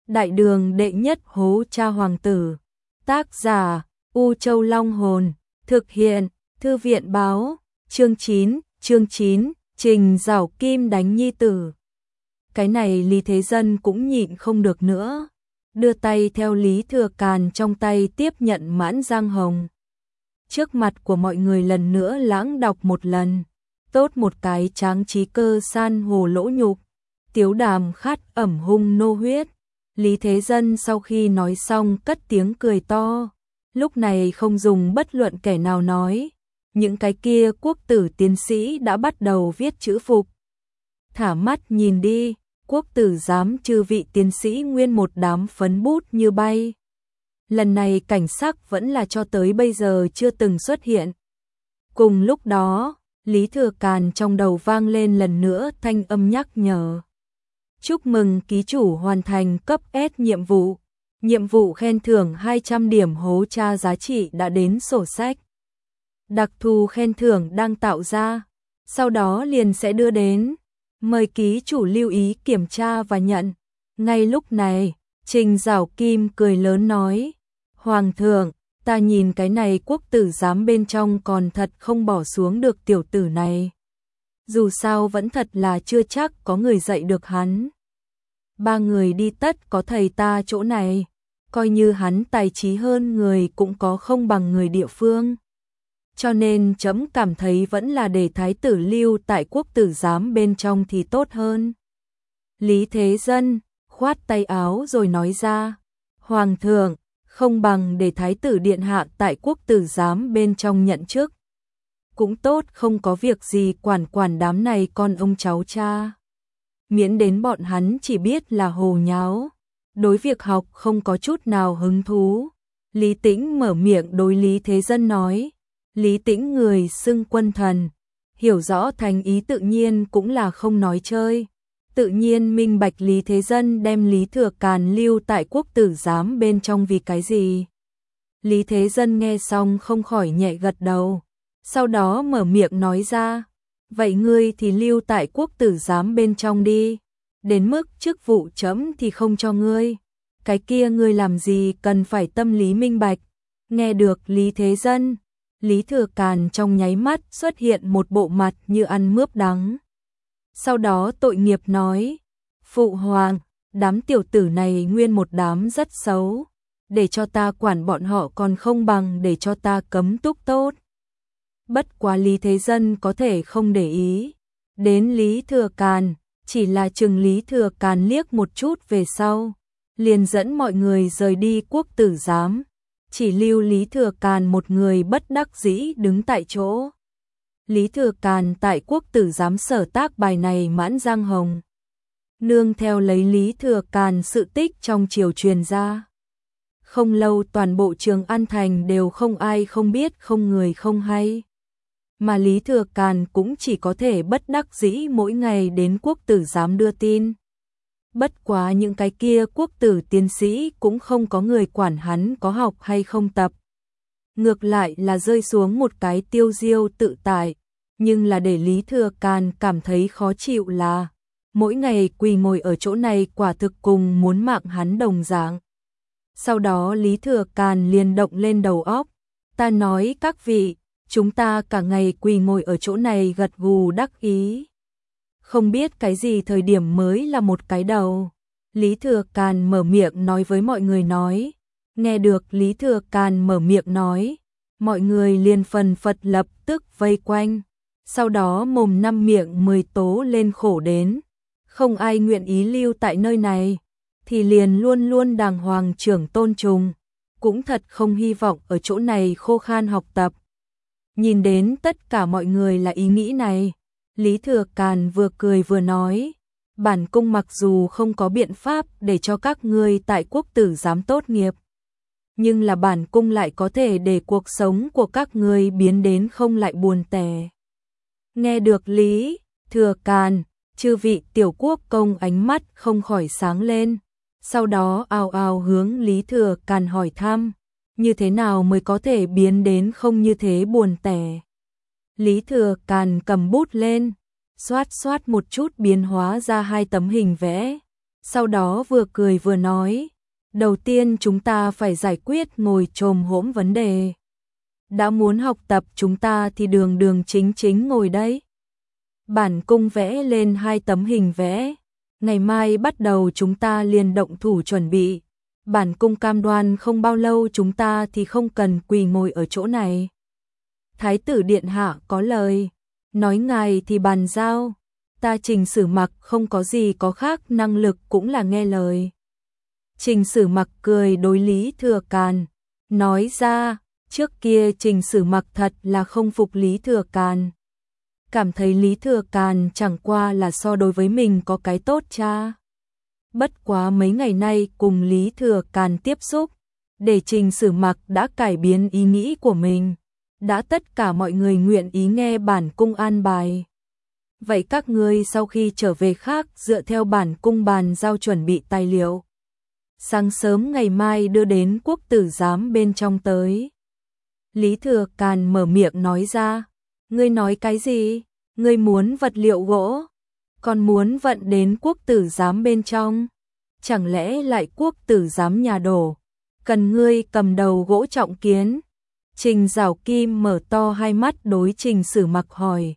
Đại đường đệ nhất hố cha hoàng tử. Tác giả U Châu Long Hồn. Thực hiện Thư viện Báo. Chương 9, Trình Giảo Kim đánh nhi tử. Cái này Lý Thế Dân cũng nhịn không được nữa. Đưa tay theo Lý Thừa Càn trong tay tiếp nhận Mãn Giang Hồng. Trước mặt của mọi người lần nữa lãng đọc một lần. Tốt một cái tráng trí cơ san hồ lỗ nhục. Tiếu đàm khát ẩm hung nô huyết. Lý Thế Dân sau khi nói xong cất tiếng cười to. Lúc này không dùng bất luận kẻ nào nói. Những cái kia quốc tử tiến sĩ đã bắt đầu viết chữ phục. Thả mắt nhìn đi, quốc tử giám chư vị tiến sĩ nguyên một đám phấn bút như bay. Lần này cảnh sắc vẫn là cho tới bây giờ chưa từng xuất hiện. Cùng lúc đó, Lý Thừa Càn trong đầu vang lên lần nữa thanh âm nhắc nhở. Chúc mừng ký chủ hoàn thành cấp S nhiệm vụ. Nhiệm vụ khen thưởng 200 điểm hố tra giá trị đã đến sổ sách. Đặc thù khen thưởng đang tạo ra, sau đó liền sẽ đưa đến. Mời ký chủ lưu ý kiểm tra và nhận. Ngay lúc này, Trình Giảo Kim cười lớn nói. Hoàng thượng, ta nhìn cái này quốc tử giám bên trong còn thật không bỏ xuống được tiểu tử này. Dù sao vẫn thật là chưa chắc có người dạy được hắn. 3 người đi tất có thầy ta chỗ này. Coi như hắn tài trí hơn người cũng có không bằng người địa phương. Cho nên chấm cảm thấy vẫn là để thái tử lưu tại quốc tử giám bên trong thì tốt hơn. Lý Thế Dân khoát tay áo rồi nói ra. Hoàng thượng, không bằng để thái tử điện hạ tại quốc tử giám bên trong nhận chức. Cũng tốt, không có việc gì quản đám này con ông cháu cha. Miễn đến bọn hắn chỉ biết là hồ nháo. Đối việc học không có chút nào hứng thú. Lý Tĩnh mở miệng đối Lý Thế Dân nói. Lý Tĩnh người xưng quân thần, hiểu rõ thành ý tự nhiên cũng là không nói chơi. Tự nhiên minh bạch Lý Thế Dân đem Lý Thừa Càn lưu tại quốc tử giám bên trong vì cái gì. Lý Thế Dân nghe xong không khỏi nhẹ gật đầu. Sau đó mở miệng nói ra. Vậy ngươi thì lưu tại quốc tử giám bên trong đi. Đến mức chức vụ chấm thì không cho ngươi. Cái kia ngươi làm gì cần phải tâm lý minh bạch. Nghe được Lý Thế Dân, Lý Thừa Càn trong nháy mắt xuất hiện một bộ mặt như ăn mướp đắng. Sau đó tội nghiệp nói. Phụ hoàng, đám tiểu tử này nguyên một đám rất xấu. Để cho ta quản bọn họ còn không bằng để cho ta cấm túc tốt. Bất quá Lý Thế Dân có thể không để ý. Đến Lý Thừa Càn, chỉ là chừng Lý Thừa Càn liếc một chút về sau. Liền dẫn mọi người rời đi quốc tử giám. Chỉ lưu Lý Thừa Càn một người bất đắc dĩ đứng tại chỗ. Lý Thừa Càn tại quốc tử giám sở tác bài này Mãn Giang Hồng. Nương theo lấy Lý Thừa Càn sự tích trong triều truyền ra. Không lâu toàn bộ Trường An Thành đều không ai không biết, không người không hay. Mà Lý Thừa Càn cũng chỉ có thể bất đắc dĩ mỗi ngày đến quốc tử giám đưa tin. Bất quá những cái kia quốc tử tiến sĩ cũng không có người quản hắn có học hay không tập. Ngược lại là rơi xuống một cái tiêu diêu tự tại. Nhưng là để Lý Thừa Càn cảm thấy khó chịu là mỗi ngày quỳ ngồi ở chỗ này quả thực cùng muốn mạng hắn đồng dạng. Sau đó Lý Thừa Càn liền động lên đầu óc. Ta nói các vị, chúng ta cả ngày quỳ ngồi ở chỗ này gật gù đắc ý. Không biết cái gì thời điểm mới là một cái đầu. Lý Thừa Càn mở miệng nói với mọi người nói. Nghe được Lý Thừa Càn mở miệng nói, mọi người liền phần phật lập tức vây quanh. Sau đó mồm năm miệng 10 tố lên khổ đến. Không ai nguyện ý lưu tại nơi này. Thì liền luôn luôn đàng hoàng trưởng tôn trùng. Cũng thật không hy vọng ở chỗ này khô khan học tập. Nhìn đến tất cả mọi người là ý nghĩ này. Lý Thừa Càn vừa cười vừa nói. Bản cung mặc dù không có biện pháp để cho các ngươi tại quốc tử giám tốt nghiệp. Nhưng là bản cung lại có thể để cuộc sống của các ngươi biến đến không lại buồn tẻ. Nghe được Lý Thừa Càn, chư vị tiểu quốc công ánh mắt không khỏi sáng lên. Sau đó ào ào hướng Lý Thừa Càn hỏi thăm. Như thế nào mới có thể biến đến không như thế buồn tẻ. Lý Thừa Càn cầm bút lên, xoát xoát một chút biến hóa ra 2 tấm hình vẽ. Sau đó vừa cười vừa nói, đầu tiên chúng ta phải giải quyết ngồi chồm hổm vấn đề. Đã muốn học tập chúng ta thì đường đường chính chính ngồi đấy. Bản cung vẽ lên 2 tấm hình vẽ. Ngày mai bắt đầu chúng ta liền động thủ chuẩn bị. Bản cung cam đoan không bao lâu chúng ta thì không cần quỳ ngồi ở chỗ này. Thái tử điện hạ có lời. Nói ngài thì bàn giao. Ta Trình Sử Mặc không có gì có khác năng lực cũng là nghe lời. Trình Sử Mặc cười đối Lý Thừa Càn. Nói ra, trước kia Trình Sử Mặc thật là không phục Lý Thừa Càn. Cảm thấy Lý Thừa Càn chẳng qua là so đối với mình có cái tốt cha. Bất quá mấy ngày nay cùng Lý Thừa Càn tiếp xúc, để Trình Sử Mặc đã cải biến ý nghĩ của mình. Đã tất cả mọi người nguyện ý nghe bản cung an bài. Vậy các ngươi sau khi trở về khác dựa theo bản cung bàn giao chuẩn bị tài liệu. Sáng sớm ngày mai đưa đến quốc tử giám bên trong tới. Lý Thừa Càn mở miệng nói ra. Ngươi nói cái gì? Ngươi muốn vật liệu gỗ? Còn muốn vận đến quốc tử giám bên trong? Chẳng lẽ lại quốc tử giám nhà đổ? Cần ngươi cầm đầu gỗ trọng kiến? Trình Giảo Kim mở to hai mắt đối Trình Sử Mặc hỏi.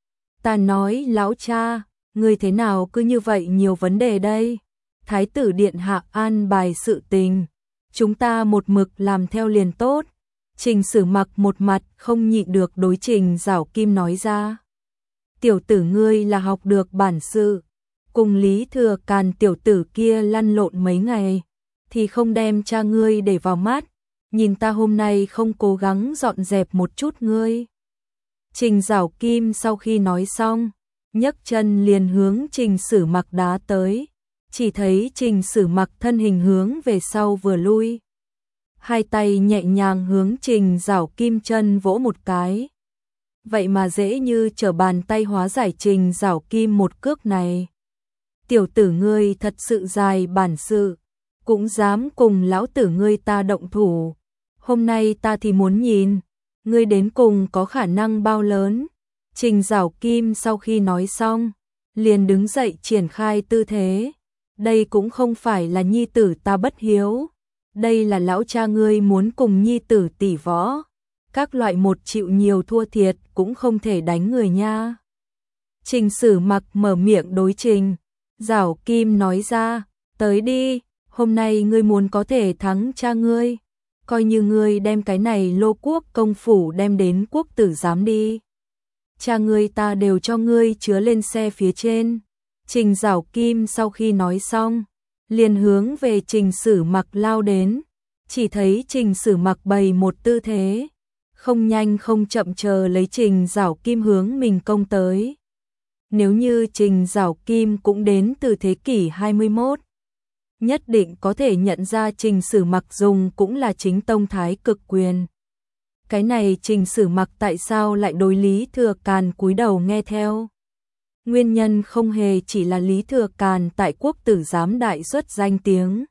Ta nói lão cha, ngươi thế nào cứ như vậy nhiều vấn đề đây? Thái tử điện hạ an bài sự tình, chúng ta một mực làm theo liền tốt. Trình Sử Mặc một mặt không nhịn được đối Trình Giảo Kim nói ra. Tiểu tử ngươi là học được bản sự, cùng Lý Thừa Càn tiểu tử kia lăn lộn mấy ngày, thì không đem cha ngươi để vào mắt, nhìn ta hôm nay không cố gắng dọn dẹp một chút ngươi. Trình Giảo Kim sau khi nói xong, nhấc chân liền hướng Trình Sử Mặc đá tới, chỉ thấy Trình Sử Mặc thân hình hướng về sau vừa lui. Hai tay nhẹ nhàng hướng Trình Giảo Kim chân vỗ một cái. Vậy mà dễ như trở bàn tay hóa giải Trình Giảo Kim một cước này. Tiểu tử ngươi thật sự dài bản sự, cũng dám cùng lão tử ngươi ta động thủ. Hôm nay ta thì muốn nhìn, ngươi đến cùng có khả năng bao lớn. Trình Giảo Kim sau khi nói xong, liền đứng dậy triển khai tư thế. Đây cũng không phải là nhi tử ta bất hiếu. Đây là lão cha ngươi muốn cùng nhi tử tỷ võ. Các loại một chịu nhiều thua thiệt cũng không thể đánh người nha. Trình Sử Mặc mở miệng đối Trình Giảo Kim nói ra, tới đi, hôm nay ngươi muốn có thể thắng cha ngươi. Coi như ngươi đem cái này Lô Quốc công phủ đem đến quốc tử giám đi. Cha ngươi ta đều cho ngươi chứa lên xe phía trên. Trình Giảo Kim sau khi nói xong, liền hướng về Trình Sử Mặc lao đến. Chỉ thấy Trình Sử Mặc bày một tư thế, không nhanh không chậm chờ lấy Trình Giảo Kim hướng mình công tới. Nếu như Trình Giảo Kim cũng đến từ thế kỷ 21, nhất định có thể nhận ra Trình Sử Mặc dùng cũng là chính tông thái cực quyền. Cái này Trình Sử Mặc tại sao lại đối Lý Thừa Càn cúi đầu nghe theo? Nguyên nhân không hề chỉ là Lý Thừa Càn tại quốc tử giám đại xuất danh tiếng,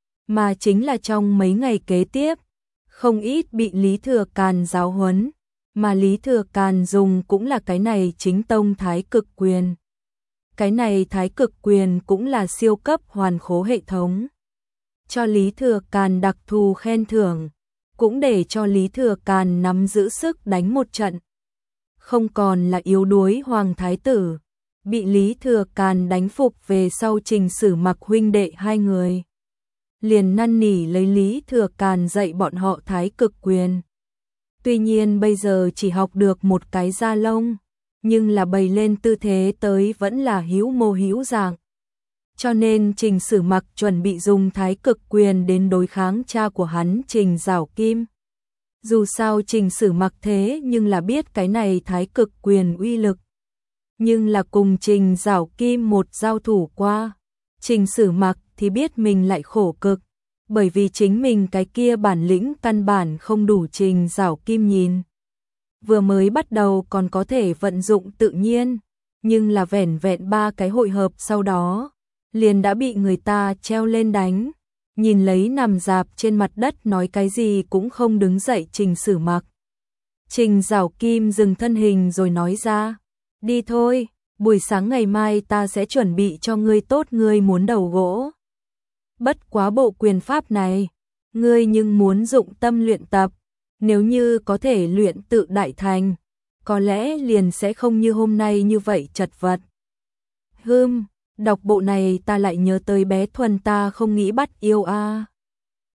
mà chính là trong mấy ngày kế tiếp, không ít bị Lý Thừa Càn giáo huấn, mà Lý Thừa Càn dùng cũng là cái này chính tông thái cực quyền. Cái này thái cực quyền cũng là siêu cấp hoàn khố hệ thống. Cho Lý Thừa Càn đặc thù khen thưởng, cũng để cho Lý Thừa Càn nắm giữ sức đánh một trận. Không còn là yếu đuối hoàng thái tử, bị Lý Thừa Càn đánh phục về sau Trình Sử Mặc huynh đệ hai người. Liền năn nỉ lấy Lý Thừa Càn dạy bọn họ thái cực quyền. Tuy nhiên bây giờ chỉ học được một cái da lông, nhưng là bày lên tư thế tới vẫn là hữu mô hữu dạng. Cho nên Trình Sử Mặc chuẩn bị dùng thái cực quyền đến đối kháng cha của hắn Trình Giảo Kim. Dù sao Trình Sử Mặc thế nhưng là biết cái này thái cực quyền uy lực. Nhưng là cùng Trình Giảo Kim một giao thủ qua, Trình Sử Mặc thì biết mình lại khổ cực, bởi vì chính mình cái kia bản lĩnh căn bản không đủ Trình Giảo Kim nhìn. Vừa mới bắt đầu còn có thể vận dụng tự nhiên, nhưng là vẻn vẹn 3 cái hội hợp sau đó, liền đã bị người ta treo lên đánh. Nhìn lấy nằm dạp trên mặt đất nói cái gì cũng không đứng dậy Trình Sử Mặc. Trình Giảo Kim dừng thân hình rồi nói ra, đi thôi, buổi sáng ngày mai ta sẽ chuẩn bị cho ngươi tốt, ngươi muốn đầu gỗ. Bất quá bộ quyền pháp này, ngươi nhưng muốn dụng tâm luyện tập, nếu như có thể luyện tự đại thành, có lẽ liền sẽ không như hôm nay như vậy chật vật. Đọc bộ này ta lại nhớ tới bé Thuần, ta không nghĩ bắt yêu a.